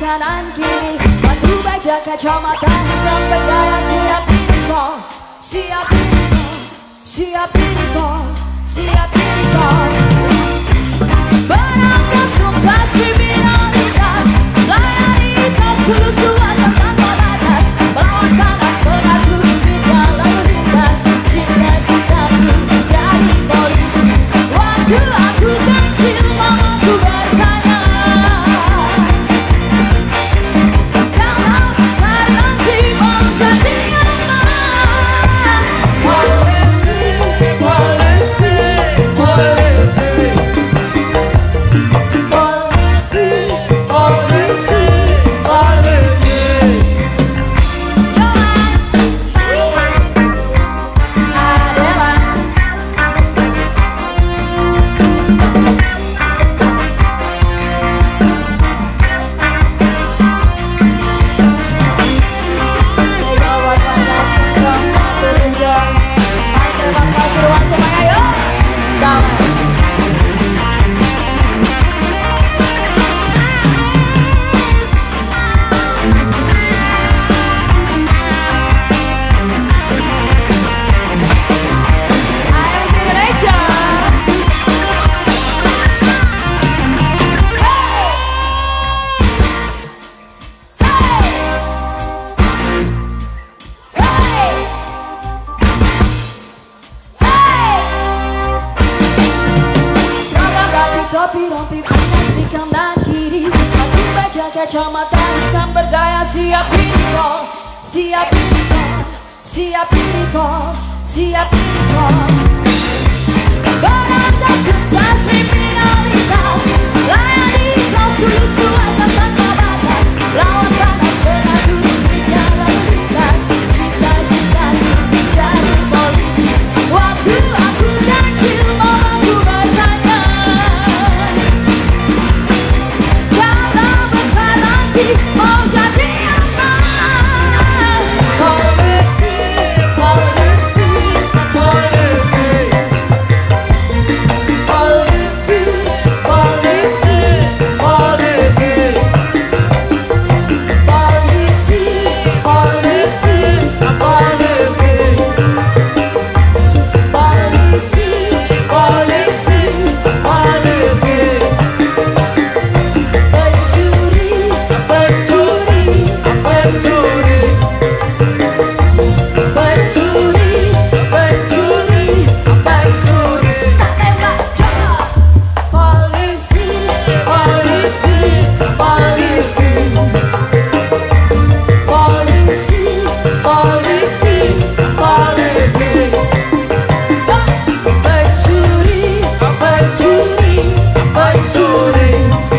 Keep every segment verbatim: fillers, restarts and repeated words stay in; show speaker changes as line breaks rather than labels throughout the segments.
kanan kiri, batu baja kacamata hitam bergaya. Siap ini kau, siap ini kau, siap ini kau, siap ini kau. Berantas tuntas kriminalitas, layani tas tulus luaskan tanpa batas, melawan panas mengatur dunia lalu lintas. Cita-citaku jadi polisi, waktu aku kecil mamaku bertanya, kalau besar nanti mau jadi apa? Polisi, polisi, polisi, polisi, polisi, polisi. Adela. Saya buat warga Cengkrong, Batu Renjong, Mas Rebak Pasuruan semuanya yuk. Jangan. A M C Indonesia. Hey! Hey! Seragam rapi, topi rompi panas di kanan kiri, batu baja kacamata hitam bergaya. Siap ini kau, siap ini kau, siap ini kau, siap ini kau. Berantas tuntas kriminalitas, layani tas tulus luaskan tanpa batas, lawan panas mengatur dunia lalu lintas. Cita-citaku jadi polisi, waktu aku kecil mamaku bertanya, kalau besar nanti mau jadi apa? Polisi, polisi, polisi, polisi, polisi, polisi, polisi, polisi, polisi, polisi, polisi, polisi. Pencuri, pencuri, pencuri, pencuri, pencuri, pencuri. Tak tembak, jangan. Polisi, polisi, polisi, polisi, polisi, polisi. Pencuri, pencuri, pencuri,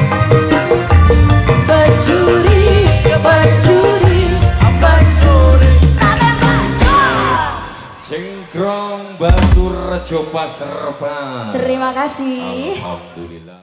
pencuri, pencuri, pencuri. Tak tembak, jangan.
Cengkrong Batu Rejo Paserban.
Terima kasih.
Alhamdulillah.